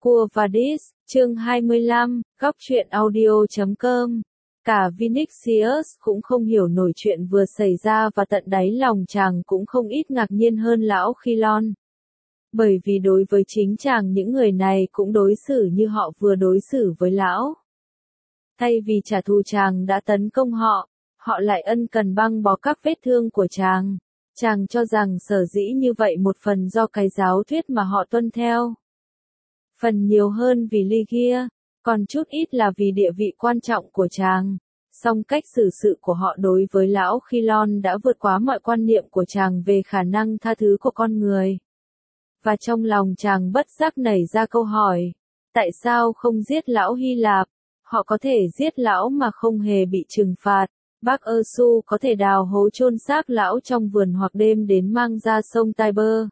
Quo Vadis, chương 25, góc truyện audio.com. Cả Vinicius cũng không hiểu nổi chuyện vừa xảy ra và tận đáy lòng chàng cũng không ít ngạc nhiên hơn lão Khilon. Bởi vì đối với chính chàng những người này cũng đối xử như họ vừa đối xử với lão. Thay vì trả thù chàng đã tấn công họ, họ lại ân cần băng bó các vết thương của chàng. Chàng cho rằng sở dĩ như vậy một phần do cái giáo thuyết mà họ tuân theo. Phần nhiều hơn vì Lygia, còn chút ít là vì địa vị quan trọng của chàng. Song cách xử sự của họ đối với lão Khilon đã vượt quá mọi quan niệm của chàng về khả năng tha thứ của con người. Và trong lòng chàng bất giác nảy ra câu hỏi, tại sao không giết lão Hy Lạp? Họ có thể giết lão mà không hề bị trừng phạt. Bác Ơ-su có thể đào hố chôn xác lão trong vườn hoặc đêm đến mang ra sông Tiber.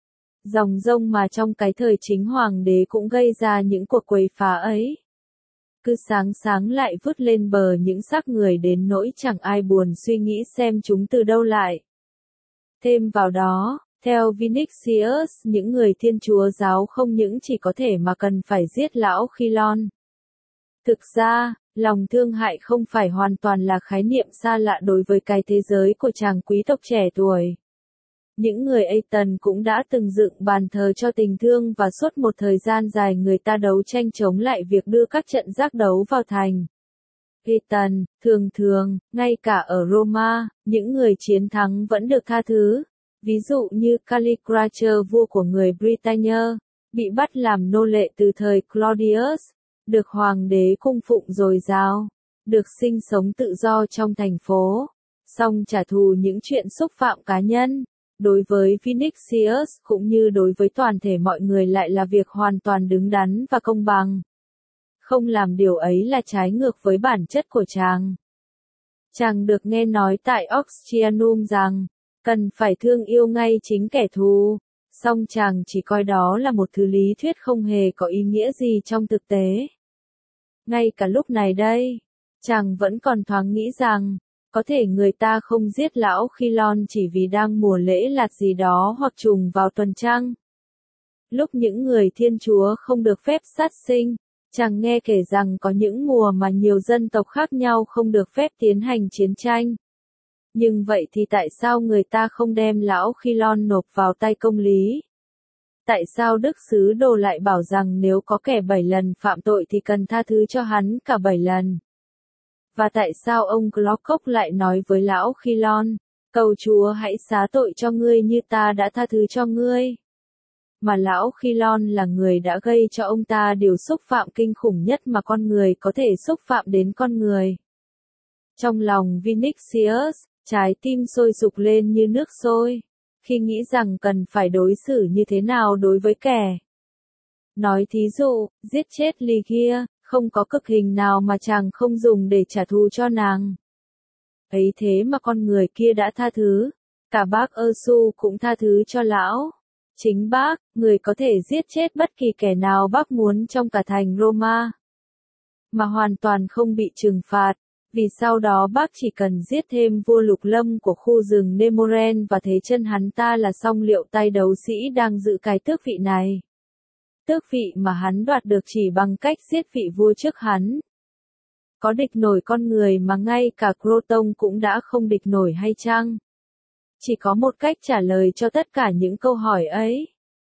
Dòng dông mà trong cái thời chính hoàng đế cũng gây ra những cuộc quấy phá ấy. Cứ sáng sáng lại vứt lên bờ những xác người đến nỗi chẳng ai buồn suy nghĩ xem chúng từ đâu lại. Thêm vào đó, theo Vinicius, những người Thiên Chúa giáo không những chỉ có thể mà cần phải giết lão Khilon. Thực ra, lòng thương hại không phải hoàn toàn là khái niệm xa lạ đối với cái thế giới của chàng quý tộc trẻ tuổi. Những người Aten cũng đã từng dựng bàn thờ cho tình thương và suốt một thời gian dài người ta đấu tranh chống lại việc đưa các trận giác đấu vào thành. Aten, thường, ngay cả ở Roma, những người chiến thắng vẫn được tha thứ. Ví dụ như Callicrates, vua của người Britannia, bị bắt làm nô lệ từ thời Claudius, được hoàng đế cung phụng dồi dào, được sinh sống tự do trong thành phố, song trả thù những chuyện xúc phạm cá nhân. Đối với Vinicius cũng như đối với toàn thể mọi người lại là việc hoàn toàn đứng đắn và công bằng. Không làm điều ấy là trái ngược với bản chất của chàng. Chàng được nghe nói tại Oxyanium rằng, cần phải thương yêu ngay chính kẻ thù, song chàng chỉ coi đó là một thứ lý thuyết không hề có ý nghĩa gì trong thực tế. Ngay cả lúc này đây, chàng vẫn còn thoáng nghĩ rằng, có thể người ta không giết lão Khilon chỉ vì đang mùa lễ lạt gì đó hoặc trùng vào tuần trăng. Lúc những người Thiên Chúa không được phép sát sinh, chàng nghe kể rằng có những mùa mà nhiều dân tộc khác nhau không được phép tiến hành chiến tranh. Nhưng vậy thì tại sao người ta không đem lão Khilon nộp vào tay công lý? Tại sao Đức Sứ Đồ lại bảo rằng nếu có kẻ 7 lần phạm tội thì cần tha thứ cho hắn cả 7 lần? Và tại sao ông Glockock lại nói với lão Khilon, cầu Chúa hãy xá tội cho ngươi như ta đã tha thứ cho ngươi? Mà lão Khilon là người đã gây cho ông ta điều xúc phạm kinh khủng nhất mà con người có thể xúc phạm đến con người. Trong lòng Vinicius, trái tim sôi sục lên như nước sôi, khi nghĩ rằng cần phải đối xử như thế nào đối với kẻ. Nói thí dụ, giết chết Lygia, không có cực hình nào mà chàng không dùng để trả thù cho nàng. Ấy thế mà con người kia đã tha thứ, cả bác Ơ-su cũng tha thứ cho lão. Chính bác, người có thể giết chết bất kỳ kẻ nào bác muốn trong cả thành Roma, mà hoàn toàn không bị trừng phạt, vì sau đó bác chỉ cần giết thêm vua Lục Lâm của khu rừng Nemoren và thế chân hắn ta là xong liệu tay đấu sĩ đang giữ cái tước vị này. Tước vị mà hắn đoạt được chỉ bằng cách giết vị vua trước hắn. Có địch nổi con người mà ngay cả Croton cũng đã không địch nổi hay chăng? Chỉ có một cách trả lời cho tất cả những câu hỏi ấy.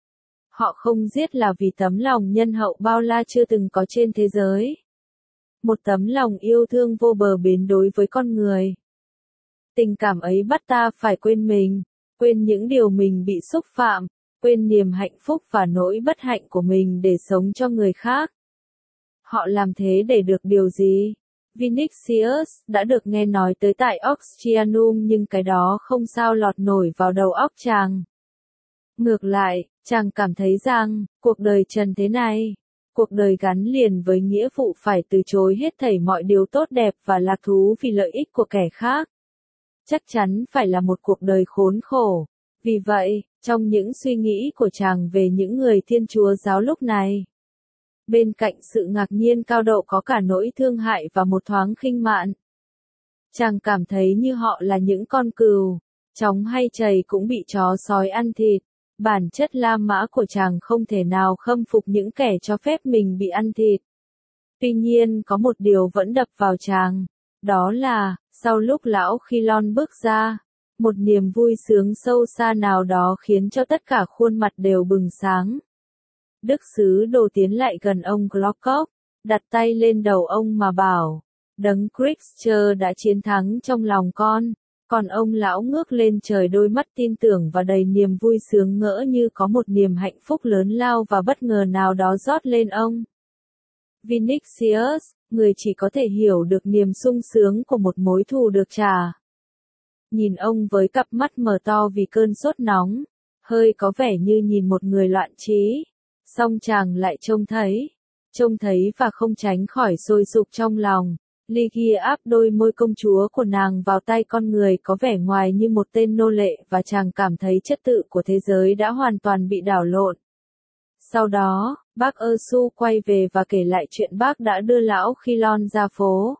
Họ không giết là vì tấm lòng nhân hậu bao la chưa từng có trên thế giới. Một tấm lòng yêu thương vô bờ bến đối với con người. Tình cảm ấy bắt ta phải quên mình, quên những điều mình bị xúc phạm, quên niềm hạnh phúc và nỗi bất hạnh của mình để sống cho người khác. Họ làm thế để được điều gì? Vinicius đã được nghe nói tới tại Oxyanium nhưng cái đó không sao lọt nổi vào đầu óc chàng. Ngược lại, chàng cảm thấy rằng, cuộc đời trần thế này, cuộc đời gắn liền với nghĩa vụ phải từ chối hết thảy mọi điều tốt đẹp và lạc thú vì lợi ích của kẻ khác. Chắc chắn phải là một cuộc đời khốn khổ. Vì vậy, trong những suy nghĩ của chàng về những người Thiên Chúa giáo lúc này, bên cạnh sự ngạc nhiên cao độ có cả nỗi thương hại và một thoáng khinh mạn. Chàng cảm thấy như họ là những con cừu, chóng hay chày cũng bị chó sói ăn thịt, Bản chất La Mã của chàng không thể nào khâm phục những kẻ cho phép mình bị ăn thịt. Tuy nhiên có một điều vẫn đập vào chàng, đó là, sau lúc lão Khilon bước ra, một niềm vui sướng sâu xa nào đó khiến cho tất cả khuôn mặt đều bừng sáng. Đức sứ đồ tiến lại gần ông Glockock, đặt tay lên đầu ông mà bảo, đấng Christ đã chiến thắng trong lòng con. Còn ông lão ngước lên trời, đôi mắt tin tưởng và đầy niềm vui sướng ngỡ như có một niềm hạnh phúc lớn lao và bất ngờ nào đó rót lên ông. Vinicius, người chỉ có thể hiểu được niềm sung sướng của một mối thù được trả. Nhìn ông với cặp mắt mở to vì cơn sốt nóng, hơi có vẻ như nhìn một người loạn trí, song chàng lại trông thấy và không tránh khỏi sôi sục trong lòng. Lygia áp đôi môi công chúa của nàng vào tay con người có vẻ ngoài như một tên nô lệ và chàng cảm thấy trật tự của thế giới đã hoàn toàn bị đảo lộn. Sau đó, bác Ursu quay về và kể lại chuyện bác đã đưa lão Khilon ra phố.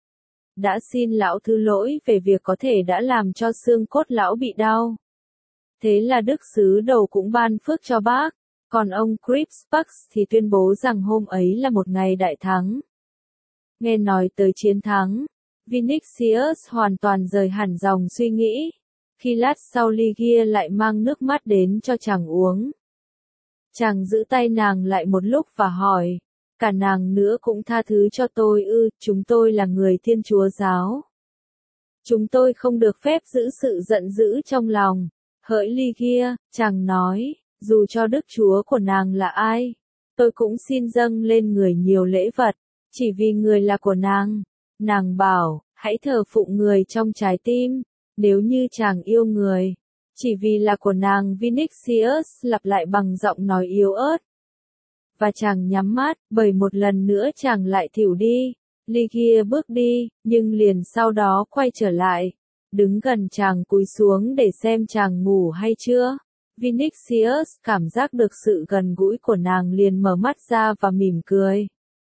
Đã xin lão thứ lỗi về việc có thể đã làm cho xương cốt lão bị đau. Thế là đức sứ đầu cũng ban phước cho bác, còn ông Cripspax thì tuyên bố rằng hôm ấy là một ngày đại thắng. Nghe nói tới chiến thắng, Vinicius hoàn toàn rời hẳn dòng suy nghĩ. Khi lát sau Lygia lại mang nước mắt đến cho chàng uống. Chàng giữ tay nàng lại một lúc và hỏi, cả nàng nữa cũng tha thứ cho tôi ư? Chúng tôi là người Thiên Chúa giáo. Chúng tôi không được phép giữ sự giận dữ trong lòng. Hỡi Lygia, chàng nói, dù cho Đức Chúa của nàng là ai, tôi cũng xin dâng lên người nhiều lễ vật, chỉ vì người là của nàng. Nàng bảo, hãy thờ phụng người trong trái tim, nếu như chàng yêu người. Chỉ vì là của nàng. Vinicius lặp lại bằng giọng nói yếu ớt. Và chàng nhắm mắt, bởi một lần nữa chàng lại thỉu đi. Lygia bước đi, nhưng liền sau đó quay trở lại. Đứng gần chàng cúi xuống để xem chàng ngủ hay chưa. Vinicius cảm giác được sự gần gũi của nàng liền mở mắt ra và mỉm cười.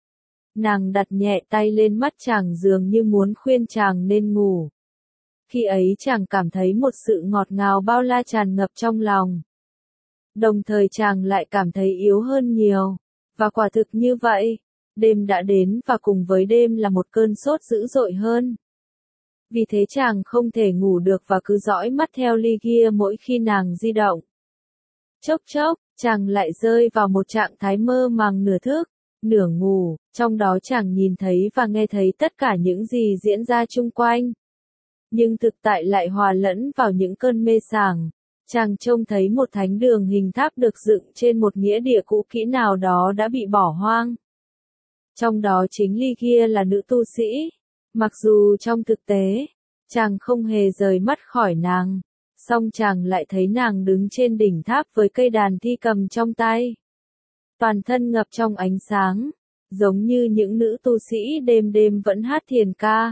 Nàng đặt nhẹ tay lên mắt chàng dường như muốn khuyên chàng nên ngủ. Khi ấy chàng cảm thấy một sự ngọt ngào bao la tràn ngập trong lòng. Đồng thời chàng lại cảm thấy yếu hơn nhiều. Và quả thực như vậy, đêm đã đến và cùng với đêm là một cơn sốt dữ dội hơn. Vì thế chàng không thể ngủ được và cứ dõi mắt theo Lygia mỗi khi nàng di động. Chốc chốc, chàng lại rơi vào một trạng thái mơ màng nửa thức, nửa ngủ, trong đó chàng nhìn thấy và nghe thấy tất cả những gì diễn ra chung quanh. Nhưng thực tại lại hòa lẫn vào những cơn mê sảng. Chàng trông thấy một thánh đường hình tháp được dựng trên một nghĩa địa cũ kỹ nào đó đã bị bỏ hoang. Trong đó chính Lygia là nữ tu sĩ. Mặc dù trong thực tế, chàng không hề rời mắt khỏi nàng, song chàng lại thấy nàng đứng trên đỉnh tháp với cây đàn thi cầm trong tay. Toàn thân ngập trong ánh sáng, giống như những nữ tu sĩ đêm đêm vẫn hát thiền ca.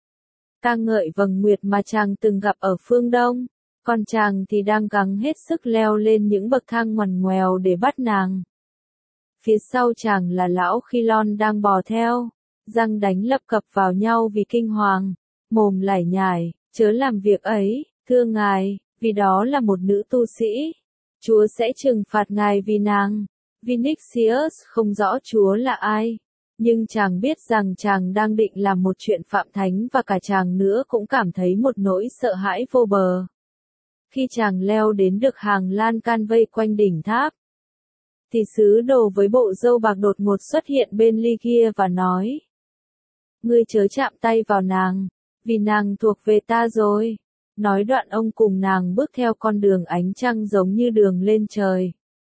Ca ngợi vầng nguyệt mà chàng từng gặp ở phương Đông, còn chàng thì đang gắng hết sức leo lên những bậc thang ngoằn ngoèo để bắt nàng. Phía sau chàng là lão Khilon đang bò theo, răng đánh lập cập vào nhau vì kinh hoàng, mồm lải nhải, chớ làm việc ấy, thưa ngài, vì đó là một nữ tu sĩ. Chúa sẽ trừng phạt ngài vì nàng. Vinicius không rõ Chúa là ai, nhưng chàng biết rằng chàng đang định làm một chuyện phạm thánh và cả chàng nữa cũng cảm thấy một nỗi sợ hãi vô bờ. Khi chàng leo đến được hàng lan can vây quanh đỉnh tháp, thì sứ đồ với bộ râu bạc đột ngột xuất hiện bên Lygia và nói: Ngươi chớ chạm tay vào nàng, vì nàng thuộc về ta rồi. Nói đoạn ông cùng nàng bước theo con đường ánh trăng giống như đường lên trời.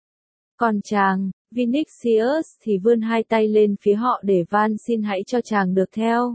Còn chàng, Vinicius thì vươn hai tay lên phía họ để van xin hãy cho chàng được theo.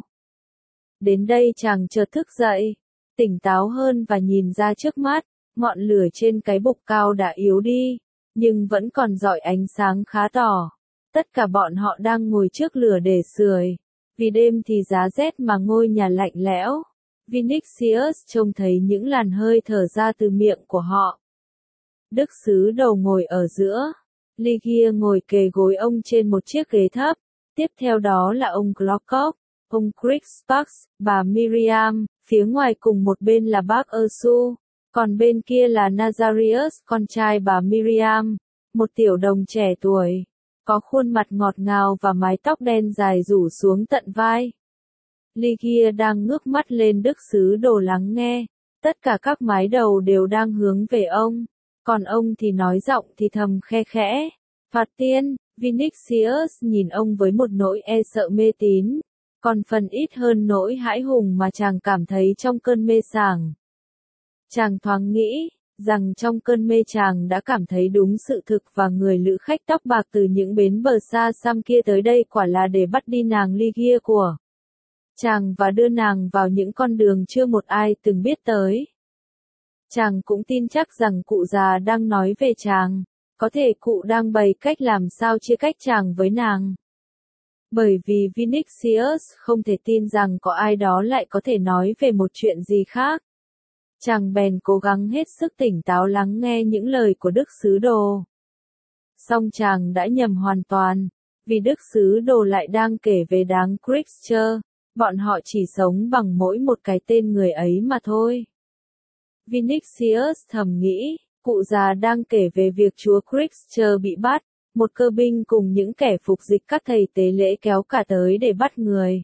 Đến đây chàng chợt thức dậy, tỉnh táo hơn và nhìn ra trước mắt, ngọn lửa trên cái bục cao đã yếu đi, nhưng vẫn còn rọi ánh sáng khá tỏ. Tất cả bọn họ đang ngồi trước lửa để sưởi, vì đêm thì giá rét mà ngôi nhà lạnh lẽo. Vinicius trông thấy những làn hơi thở ra từ miệng của họ. Đức sứ đầu ngồi ở giữa, Lygia ngồi kề gối ông trên một chiếc ghế thấp, tiếp theo đó là ông Glockock, ông Crixpax, bà Miriam, phía ngoài cùng một bên là bác Ursu, Còn bên kia là Nazarius, con trai bà Miriam, một tiểu đồng trẻ tuổi, có khuôn mặt ngọt ngào và mái tóc đen dài rủ xuống tận vai. Lygia đang ngước mắt lên đức sứ đồ lắng nghe, tất cả các mái đầu đều đang hướng về ông, còn ông thì nói giọng thì thầm khe khẽ. Phạt tiên, Vinicius nhìn ông với một nỗi e sợ mê tín, còn phần ít hơn nỗi hãi hùng mà chàng cảm thấy trong cơn mê sảng. Chàng thoáng nghĩ rằng trong cơn mê chàng đã cảm thấy đúng sự thực và người lữ khách tóc bạc từ những bến bờ xa xăm kia tới đây quả là để bắt đi nàng Lygia của chàng và đưa nàng vào những con đường chưa một ai từng biết tới. Chàng cũng tin chắc rằng cụ già đang nói về chàng, có thể cụ đang bày cách làm sao chia cách chàng với nàng. Bởi vì Vinicius không thể tin rằng có ai đó lại có thể nói về một chuyện gì khác. Chàng bèn cố gắng hết sức tỉnh táo lắng nghe những lời của đức sứ đồ. Song chàng đã nhầm hoàn toàn, vì đức sứ đồ lại đang kể về đám Christian, bọn họ chỉ sống bằng mỗi một cái tên người ấy mà thôi. Vinicius thầm nghĩ, cụ già đang kể về việc chúa Christian bị bắt, một cơ binh cùng những kẻ phục dịch các thầy tế lễ kéo cả tới để bắt người.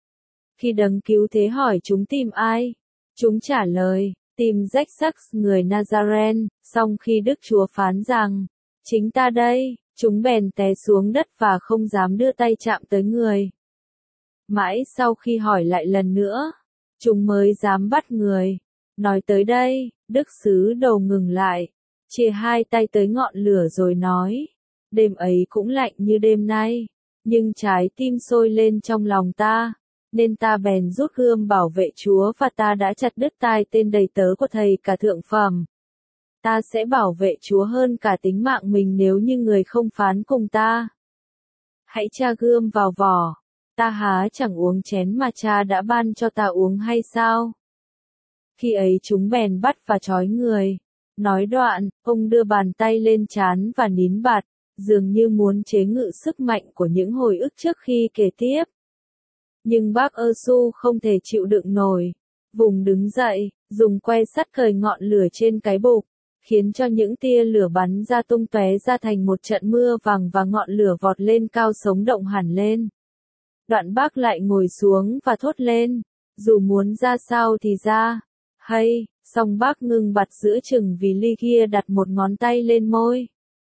Khi đấng cứu thế hỏi chúng tìm ai, chúng trả lời, tìm Rách-Sắc người Nazaren, song khi Đức Chúa phán rằng, chính ta đây, chúng bèn té xuống đất và không dám đưa tay chạm tới người. Mãi sau khi hỏi lại lần nữa, chúng mới dám bắt người. Nói tới đây, đức sứ đồ ngừng lại, chìa hai tay tới ngọn lửa rồi nói, đêm ấy cũng lạnh như đêm nay, nhưng trái tim sôi lên trong lòng ta, nên ta bèn rút gươm bảo vệ Chúa và ta đã chặt đứt tai tên đầy tớ của thầy cả thượng phẩm. Ta sẽ bảo vệ Chúa hơn cả tính mạng mình nếu như người không phán cùng ta. Hãy tra gươm vào vỏ, ta há chẳng uống chén mà cha đã ban cho ta uống hay sao? Khi ấy chúng bèn bắt và trói người. Nói đoạn, ông đưa bàn tay lên trán và nín bạt, dường như muốn chế ngự sức mạnh của những hồi ức trước khi kể tiếp. Nhưng bác Ơ-su không thể chịu đựng nổi. Vùng đứng dậy, dùng que sắt cởi ngọn lửa trên cái bục, khiến cho những tia lửa bắn ra tung tóe ra thành một trận mưa vàng và ngọn lửa vọt lên cao sống động hẳn lên. Đoạn bác lại ngồi xuống và thốt lên, dù muốn ra sao thì ra. Hay, song bác ngưng bặt giữa chừng vì Lygia đặt một ngón tay lên môi.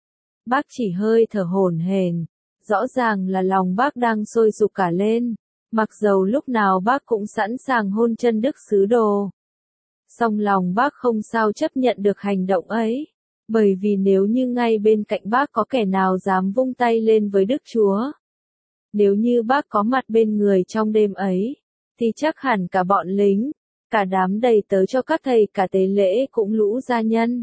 Bác chỉ hơi thở hổn hển, rõ ràng là lòng bác đang sôi sục cả lên, mặc dầu lúc nào bác cũng sẵn sàng hôn chân đức sứ đồ. Song lòng bác không sao chấp nhận được hành động ấy, bởi vì nếu như ngay bên cạnh bác có kẻ nào dám vung tay lên với Đức Chúa, nếu như bác có mặt bên người trong đêm ấy, thì chắc hẳn cả bọn lính, cả đám đầy tớ cho các thầy cả tế lễ cũng lũ gia nhân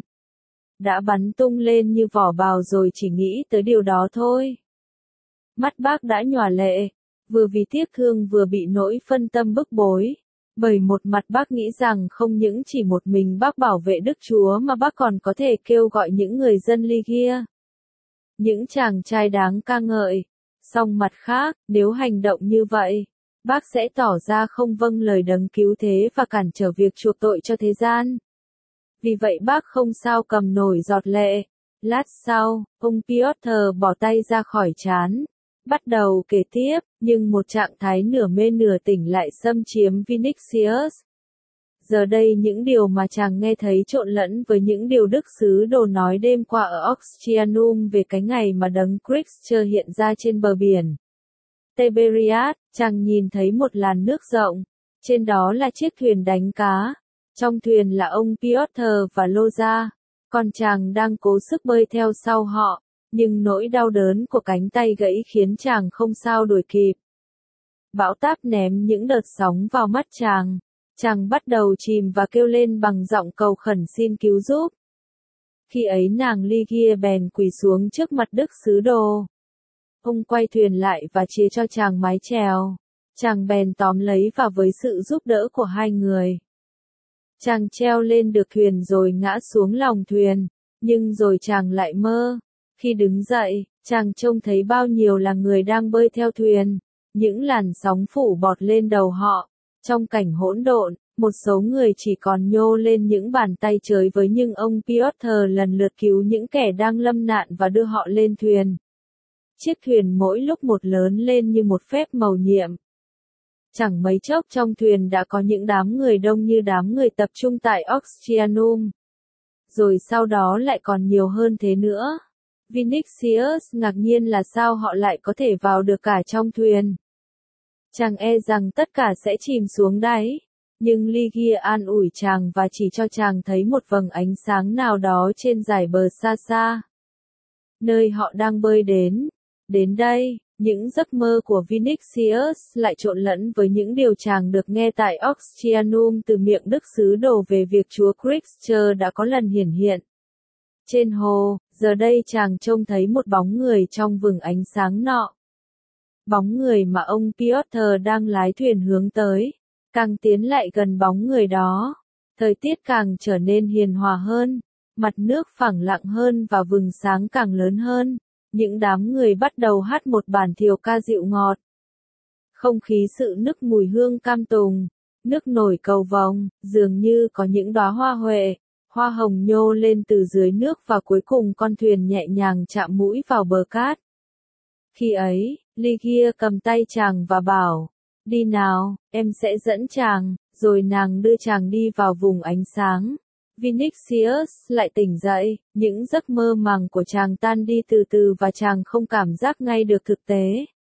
đã bắn tung lên như vỏ bào rồi chỉ nghĩ tới điều đó thôi. Mắt bác đã nhòa lệ, vừa vì tiếc thương vừa bị nỗi phân tâm bức bối, bởi một mặt bác nghĩ rằng không những chỉ một mình bác bảo vệ Đức Chúa mà bác còn có thể kêu gọi những người dân Lygia, những chàng trai đáng ca ngợi. Song mặt khác, nếu hành động như vậy, bác sẽ tỏ ra không vâng lời đấng cứu thế và cản trở việc chuộc tội cho thế gian. Vì vậy bác không sao cầm nổi giọt lệ. Lát sau, ông Piotr bỏ tay ra khỏi trán, bắt đầu kể tiếp, nhưng một trạng thái nửa mê nửa tỉnh lại xâm chiếm Vinicius. Giờ đây những điều mà chàng nghe thấy trộn lẫn với những điều đức sứ đồ nói đêm qua ở Oxtianum về cái ngày mà đấng Christ hiện ra trên bờ biển Tiberias. Chàng nhìn thấy một làn nước rộng, trên đó là chiếc thuyền đánh cá, trong thuyền là ông Piotr và Loza, còn chàng đang cố sức bơi theo sau họ, nhưng nỗi đau đớn của cánh tay gãy khiến chàng không sao đuổi kịp. Bão táp ném những đợt sóng vào mắt chàng, chàng bắt đầu chìm và kêu lên bằng giọng cầu khẩn xin cứu giúp. Khi ấy nàng Lygia bèn quỳ xuống trước mặt đức sứ đồ. Ông quay thuyền lại và chia cho chàng mái chèo. Chàng bèn tóm lấy và với sự giúp đỡ của hai người, chàng treo lên được thuyền rồi ngã xuống lòng thuyền, nhưng rồi chàng lại mơ. Khi đứng dậy, chàng trông thấy bao nhiêu là người đang bơi theo thuyền, những làn sóng phủ bọt lên đầu họ, trong cảnh hỗn độn, Một số người chỉ còn nhô lên những bàn tay chơi với nhưng ông Piotr lần lượt cứu những kẻ đang lâm nạn và đưa họ lên thuyền. Chiếc thuyền mỗi lúc một lớn lên như một phép mầu nhiệm. Chẳng mấy chốc trong thuyền đã có những đám người đông như đám người tập trung tại Oxyanium. Rồi sau đó lại còn nhiều hơn thế nữa. Vinicius ngạc nhiên là sao họ lại có thể vào được cả trong thuyền. Chàng e rằng tất cả sẽ chìm xuống đáy. Nhưng Ligia an ủi chàng và chỉ cho chàng thấy một vầng ánh sáng nào đó trên dải bờ xa xa. Nơi họ đang bơi đến. Đến đây, những giấc mơ của Vinicius lại trộn lẫn với những điều chàng được nghe tại Oxyanium từ miệng đức sứ đồ về việc Chúa Christ đã có lần hiển hiện. Trên hồ, giờ đây chàng trông thấy một bóng người trong vầng ánh sáng nọ. Bóng người mà ông Piotr đang lái thuyền hướng tới. Càng tiến lại gần bóng người đó, thời tiết càng trở nên hiền hòa hơn, mặt nước phẳng lặng hơn và vầng sáng càng lớn hơn. Những đám người bắt đầu hát một bản thiều ca dịu ngọt. Không khí sự nức mùi hương cam tùng, nước nổi cầu vồng, dường như có những đóa hoa huệ, hoa hồng nhô lên từ dưới nước và cuối cùng con thuyền nhẹ nhàng chạm mũi vào bờ cát. Khi ấy, Ligia cầm tay chàng và bảo, đi nào, em sẽ dẫn chàng, rồi nàng đưa chàng đi vào vùng ánh sáng. Vinicius lại tỉnh dậy, những giấc mơ màng của chàng tan đi từ từ và chàng không cảm giác ngay được thực tế.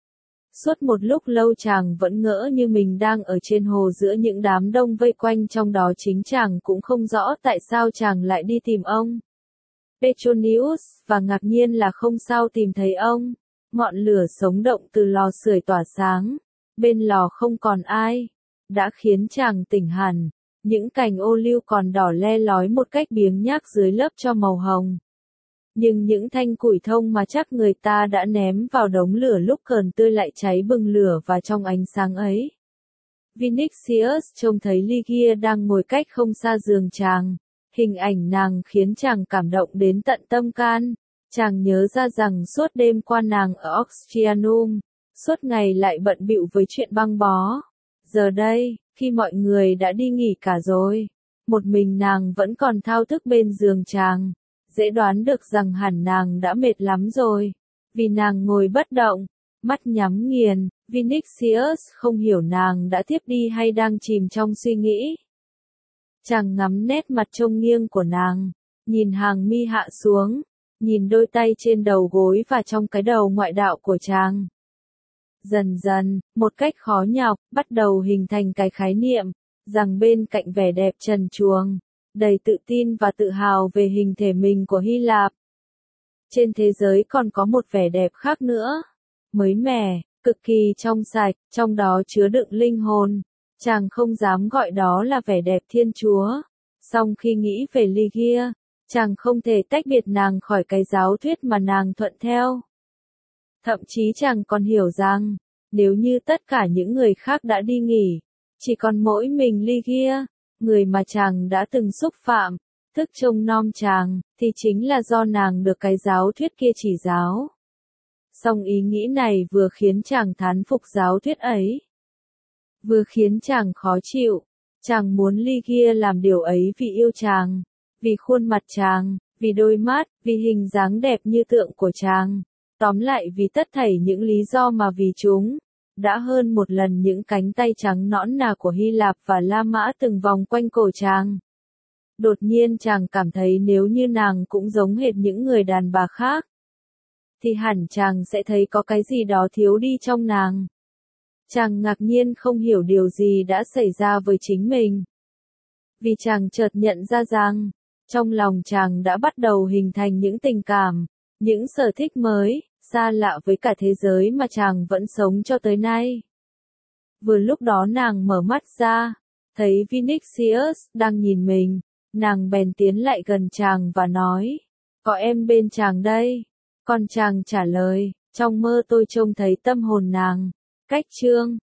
Suốt một lúc lâu chàng vẫn ngỡ như mình đang ở trên hồ giữa những đám đông vây quanh, trong đó chính chàng cũng không rõ tại sao chàng lại đi tìm ông Petronius, và ngạc nhiên là không sao tìm thấy ông. Ngọn lửa sống động từ lò sưởi tỏa sáng, bên lò không còn ai, đã khiến chàng tỉnh hẳn. Những cành ô liu còn đỏ le lói một cách biếng nhác dưới lớp tro màu hồng. Nhưng những thanh củi thông mà chắc người ta đã ném vào đống lửa lúc còn tươi lại cháy bừng lửa và trong ánh sáng ấy. Vinicius trông thấy Ligia đang ngồi cách không xa giường chàng. Hình ảnh nàng khiến chàng cảm động đến tận tâm can. Chàng nhớ ra rằng suốt đêm qua nàng ở Oxyanium, suốt ngày lại bận bịu với chuyện băng bó. Giờ đây, khi mọi người đã đi nghỉ cả rồi, một mình nàng vẫn còn thao thức bên giường chàng. Dễ đoán được rằng hẳn nàng đã mệt lắm rồi, vì nàng ngồi bất động, mắt nhắm nghiền. Vinicius không hiểu nàng đã thiếp đi hay đang chìm trong suy nghĩ. Chàng ngắm nét mặt trông nghiêng của nàng, nhìn hàng mi hạ xuống, nhìn đôi tay trên đầu gối và trong cái đầu ngoại đạo của chàng. Dần dần, một cách khó nhọc, bắt đầu hình thành cái khái niệm, rằng bên cạnh vẻ đẹp trần truồng, đầy tự tin và tự hào về hình thể mình của Hy Lạp, trên thế giới còn có một vẻ đẹp khác nữa, mới mẻ, cực kỳ trong sạch, trong đó chứa đựng linh hồn. Chàng không dám gọi đó là vẻ đẹp Thiên Chúa. Song khi nghĩ về Ligia, chàng không thể tách biệt nàng khỏi cái giáo thuyết mà nàng thuận theo. Thậm chí chàng còn hiểu rằng, nếu như tất cả những người khác đã đi nghỉ, chỉ còn mỗi mình Ligia, người mà chàng đã từng xúc phạm, thức trông nom chàng, thì chính là do nàng được cái giáo thuyết kia chỉ giáo. Song ý nghĩ này vừa khiến chàng thán phục giáo thuyết ấy, vừa khiến chàng khó chịu. Chàng muốn Ligia làm điều ấy vì yêu chàng, vì khuôn mặt chàng, vì đôi mắt, vì hình dáng đẹp như tượng của chàng. Tóm lại vì tất thảy những lý do mà vì chúng đã hơn một lần những cánh tay trắng nõn nà của Hy Lạp và La Mã từng vòng quanh cổ chàng. Đột nhiên chàng cảm thấy nếu như nàng cũng giống hệt những người đàn bà khác, thì hẳn chàng sẽ thấy có cái gì đó thiếu đi trong nàng. Chàng ngạc nhiên không hiểu điều gì đã xảy ra với chính mình. Vì chàng chợt nhận ra rằng, trong lòng chàng đã bắt đầu hình thành những tình cảm, những sở thích mới, xa lạ với cả thế giới mà chàng vẫn sống cho tới nay. Vừa lúc đó nàng mở mắt ra, thấy Vinicius đang nhìn mình, nàng bèn tiến lại gần chàng và nói, có em bên chàng đây. Còn chàng trả lời, trong mơ tôi trông thấy tâm hồn nàng. Cách chương